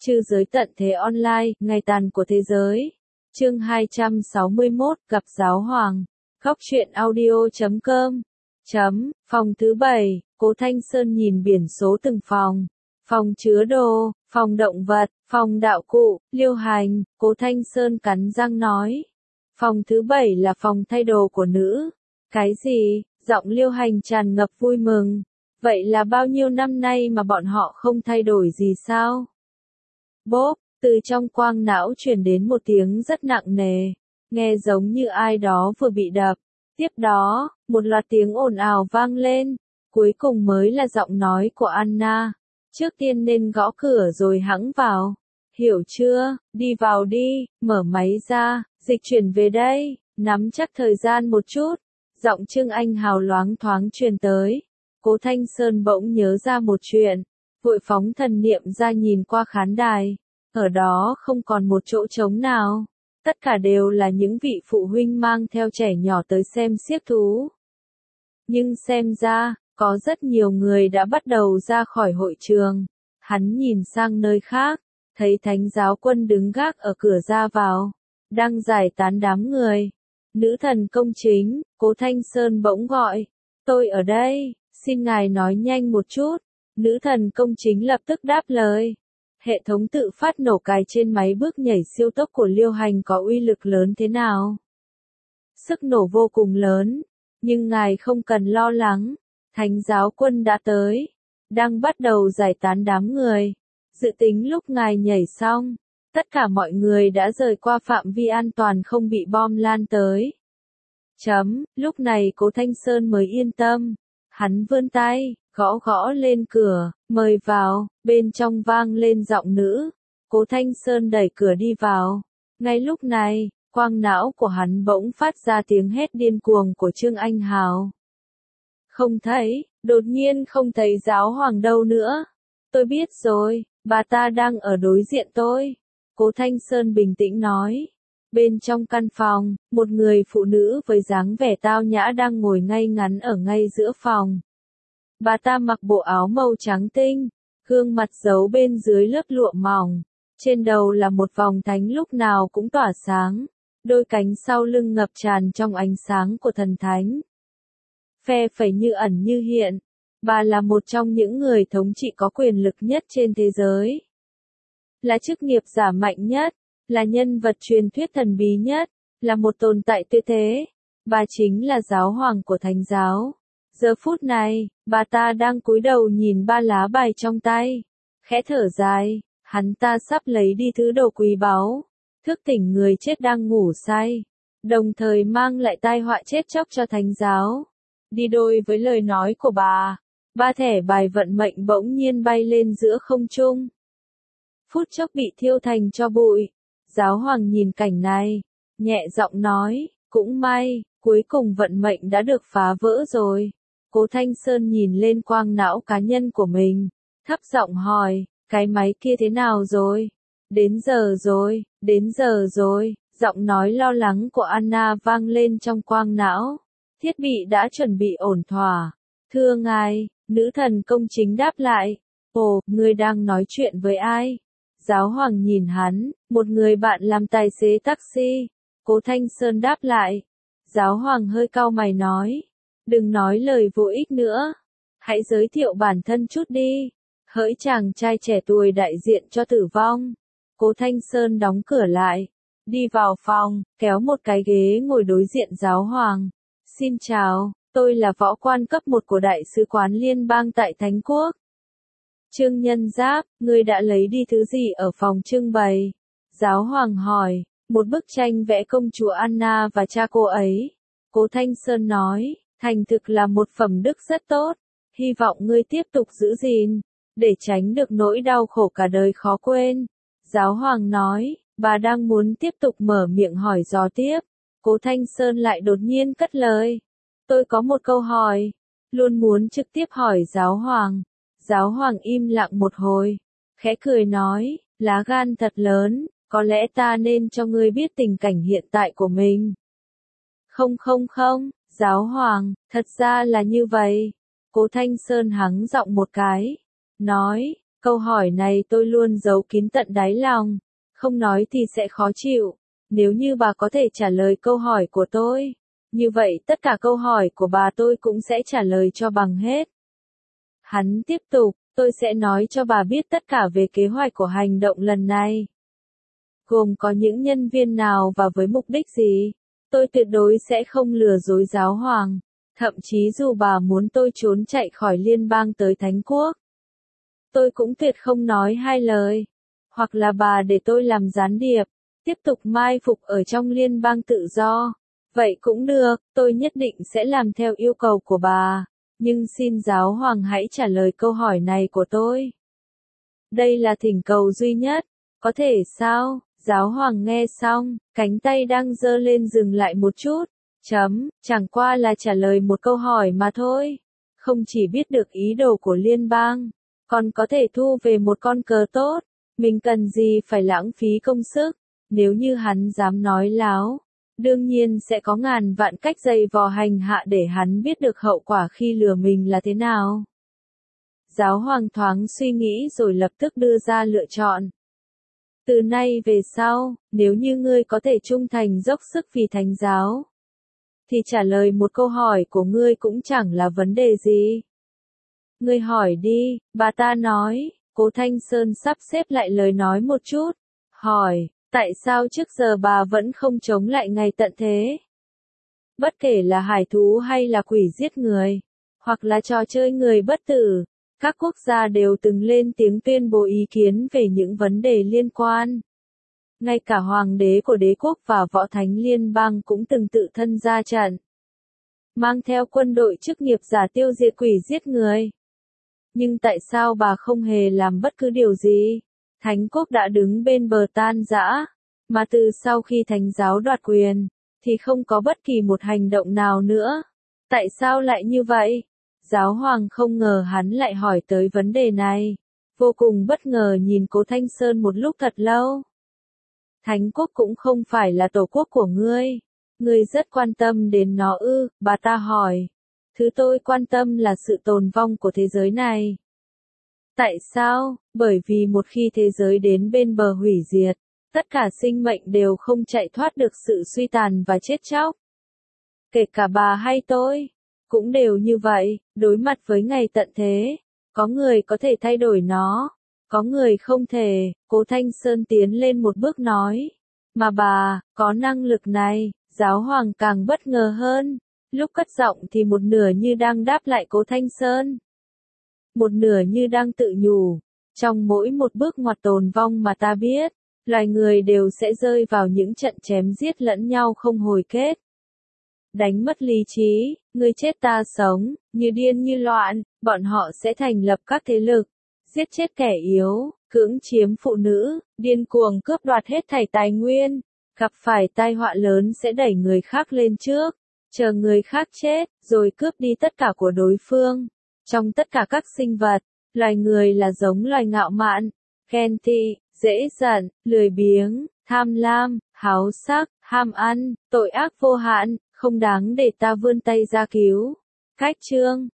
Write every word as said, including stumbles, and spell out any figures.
Trư giới tận thế online, ngày tàn của thế giới. Chương hai trăm sáu mươi mốt, gặp giáo hoàng. Góc truyện audio chấm com. Chấm, phòng thứ bảy, Cố Thanh Sơn nhìn biển số từng phòng. Phòng chứa đồ, phòng động vật, phòng đạo cụ, Liêu Hành, Cố Thanh Sơn cắn răng nói. Phòng thứ bảy là phòng thay đồ của nữ. Cái gì? Giọng Liêu Hành tràn ngập vui mừng. Vậy là bao nhiêu năm nay mà bọn họ không thay đổi gì sao? Bốp, từ trong quang não truyền đến một tiếng rất nặng nề, nghe giống như ai đó vừa bị đập. Tiếp đó, một loạt tiếng ồn ào vang lên, cuối cùng mới là giọng nói của Anna. Trước tiên nên gõ cửa rồi hẵng vào. Hiểu chưa, đi vào đi, mở máy ra, dịch chuyển về đây, nắm chắc thời gian một chút. Giọng Trương Anh Hào loáng thoáng truyền tới. Cố Thanh Sơn bỗng nhớ ra một chuyện, vội phóng thần niệm ra nhìn qua khán đài. Ở đó không còn một chỗ trống nào. Tất cả đều là những vị phụ huynh mang theo trẻ nhỏ tới xem xiếc thú. Nhưng xem ra, có rất nhiều người đã bắt đầu ra khỏi hội trường. Hắn nhìn sang nơi khác, thấy thánh giáo quân đứng gác ở cửa ra vào, đang giải tán đám người. Nữ thần công chính, Cố Thanh Sơn bỗng gọi. Tôi ở đây, xin ngài nói nhanh một chút. Nữ thần công chính lập tức đáp lời. Hệ thống tự phát nổ cài trên máy bước nhảy siêu tốc của Liêu Hành có uy lực lớn thế nào? Sức nổ vô cùng lớn, nhưng ngài không cần lo lắng, thánh giáo quân đã tới, đang bắt đầu giải tán đám người. Dự tính lúc ngài nhảy xong, tất cả mọi người đã rời qua phạm vi an toàn không bị bom lan tới. Chấm, lúc này Cố Thanh Sơn mới yên tâm, hắn vươn tay, gõ gõ lên cửa, mời vào, bên trong vang lên giọng nữ. Cố Thanh Sơn đẩy cửa đi vào. Ngay lúc này, quang não của hắn bỗng phát ra tiếng hét điên cuồng của Trương Anh Hào. Không thấy, đột nhiên không thấy giáo hoàng đâu nữa. Tôi biết rồi, bà ta đang ở đối diện tôi. Cố Thanh Sơn bình tĩnh nói. Bên trong căn phòng, một người phụ nữ với dáng vẻ tao nhã đang ngồi ngay ngắn ở ngay giữa phòng. Bà ta mặc bộ áo màu trắng tinh, gương mặt giấu bên dưới lớp lụa mỏng, trên đầu là một vòng thánh lúc nào cũng tỏa sáng, đôi cánh sau lưng ngập tràn trong ánh sáng của thần thánh. Phe phẩy như ẩn như hiện, bà là một trong những người thống trị có quyền lực nhất trên thế giới. Là chức nghiệp giả mạnh nhất, là nhân vật truyền thuyết thần bí nhất, là một tồn tại tuyệt thế. Bà chính là giáo hoàng của thánh giáo. Giờ phút này, bà ta đang cúi đầu nhìn ba lá bài trong tay. Khẽ thở dài, hắn ta sắp lấy đi thứ đồ quý báu. Thức tỉnh người chết đang ngủ say. Đồng thời mang lại tai họa chết chóc cho thánh giáo. Đi đôi với lời nói của bà, ba thẻ bài vận mệnh bỗng nhiên bay lên giữa không trung. Phút chốc bị thiêu thành tro bụi. Giáo hoàng nhìn cảnh này, nhẹ giọng nói, cũng may, cuối cùng vận mệnh đã được phá vỡ rồi. Cố Thanh Sơn nhìn lên quang não cá nhân của mình, thấp giọng hỏi, cái máy kia thế nào rồi? Đến giờ rồi, đến giờ rồi, giọng nói lo lắng của Anna vang lên trong quang não. Thiết bị đã chuẩn bị ổn thỏa. Thưa ngài, nữ thần công chính đáp lại. Ồ, ngươi đang nói chuyện với ai? Giáo hoàng nhìn hắn, một người bạn làm tài xế taxi. Cố Thanh Sơn đáp lại. Giáo hoàng hơi cau mày nói. Đừng nói lời vô ích nữa. Hãy giới thiệu bản thân chút đi. Hỡi chàng trai trẻ tuổi đại diện cho tử vong. Cố Thanh Sơn đóng cửa lại. Đi vào phòng, kéo một cái ghế ngồi đối diện giáo hoàng. Xin chào, tôi là võ quan cấp một của Đại sứ quán liên bang tại Thánh Quốc. Trương Nhân Giáp, ngươi đã lấy đi thứ gì ở phòng trưng bày? Giáo hoàng hỏi, một bức tranh vẽ công chúa Anna và cha cô ấy. Cố Thanh Sơn nói, thành thực là một phẩm đức rất tốt, hy vọng ngươi tiếp tục giữ gìn, để tránh được nỗi đau khổ cả đời khó quên. Giáo hoàng nói, bà đang muốn tiếp tục mở miệng hỏi dò tiếp. Cố Thanh Sơn lại đột nhiên cất lời. Tôi có một câu hỏi, luôn muốn trực tiếp hỏi giáo hoàng. Giáo hoàng im lặng một hồi, khẽ cười nói, lá gan thật lớn, có lẽ ta nên cho ngươi biết tình cảnh hiện tại của mình. Không không không, giáo hoàng, thật ra là như vậy. Cố Thanh Sơn hắng giọng một cái, nói, Câu hỏi này tôi luôn giấu kín tận đáy lòng, không nói thì sẽ khó chịu. Nếu như bà có thể trả lời câu hỏi của tôi, như vậy tất cả câu hỏi của bà tôi cũng sẽ trả lời cho bằng hết. Hắn tiếp tục, tôi sẽ nói cho bà biết tất cả về kế hoạch của hành động lần này. Gồm có những nhân viên nào và với mục đích gì. Tôi tuyệt đối sẽ không lừa dối giáo hoàng. Thậm chí dù bà muốn tôi trốn chạy khỏi liên bang tới Thánh Quốc, tôi cũng tuyệt không nói hai lời. Hoặc là bà để tôi làm gián điệp, tiếp tục mai phục ở trong liên bang tự do. Vậy cũng được, tôi nhất định sẽ làm theo yêu cầu của bà. Nhưng xin giáo hoàng hãy trả lời câu hỏi này của tôi. Đây là thỉnh cầu duy nhất. Có thể sao? Giáo hoàng nghe xong, cánh tay đang giơ lên dừng lại một chút. Chấm, chẳng qua là trả lời một câu hỏi mà thôi. Không chỉ biết được ý đồ của liên bang, còn có thể thu về một con cờ tốt. Mình cần gì phải lãng phí công sức. Nếu như hắn dám nói láo, đương nhiên sẽ có ngàn vạn cách dày vò hành hạ để hắn biết được hậu quả khi lừa mình là thế nào. Giáo hoàng thoáng suy nghĩ rồi lập tức đưa ra lựa chọn. Từ nay về sau, nếu như ngươi có thể trung thành dốc sức vì thánh giáo, thì trả lời một câu hỏi của ngươi cũng chẳng là vấn đề gì. Ngươi hỏi đi, bà ta nói. Cố Thanh Sơn sắp xếp lại lời nói một chút. Hỏi, tại sao trước giờ bà vẫn không chống lại ngày tận thế? Bất kể là hải thú hay là quỷ giết người, hoặc là trò chơi người bất tử, các quốc gia đều từng lên tiếng tuyên bố ý kiến về những vấn đề liên quan. Ngay cả hoàng đế của đế quốc và võ thánh liên bang cũng từng tự thân ra trận, mang theo quân đội chức nghiệp giả tiêu diệt quỷ giết người. Nhưng tại sao bà không hề làm bất cứ điều gì? Thánh quốc đã đứng bên bờ tan rã, mà từ sau khi thánh giáo đoạt quyền, thì không có bất kỳ một hành động nào nữa. Tại sao lại như vậy? Giáo hoàng không ngờ hắn lại hỏi tới vấn đề này. Vô cùng bất ngờ nhìn Cố Thanh Sơn một lúc thật lâu. Thánh quốc cũng không phải là tổ quốc của ngươi. Ngươi rất quan tâm đến nó ư, bà ta hỏi. Thứ tôi quan tâm là sự tồn vong của thế giới này. Tại sao? Bởi vì một khi thế giới đến bên bờ hủy diệt, tất cả sinh mệnh đều không chạy thoát được sự suy tàn và chết chóc. Kể cả bà hay tôi, cũng đều như vậy, đối mặt với ngày tận thế. Có người có thể thay đổi nó, có người không thể. Cố Thanh Sơn tiến lên một bước nói. Mà bà, có năng lực này. Giáo hoàng càng bất ngờ hơn. Lúc cất giọng thì một nửa như đang đáp lại Cố Thanh Sơn, một nửa như đang tự nhủ. Trong mỗi một bước ngoặt tồn vong mà ta biết, loài người đều sẽ rơi vào những trận chém giết lẫn nhau không hồi kết. Đánh mất lý trí, người chết ta sống, như điên như loạn, bọn họ sẽ thành lập các thế lực, giết chết kẻ yếu, cưỡng chiếm phụ nữ, điên cuồng cướp đoạt hết thảy tài nguyên, gặp phải tai họa lớn sẽ đẩy người khác lên trước, chờ người khác chết, rồi cướp đi tất cả của đối phương. Trong tất cả các sinh vật, loài người là giống loài ngạo mạn, ghen tị, dễ giận, lười biếng, tham lam, háo sắc, ham ăn, tội ác vô hạn, không đáng để ta vươn tay ra cứu. Cách chương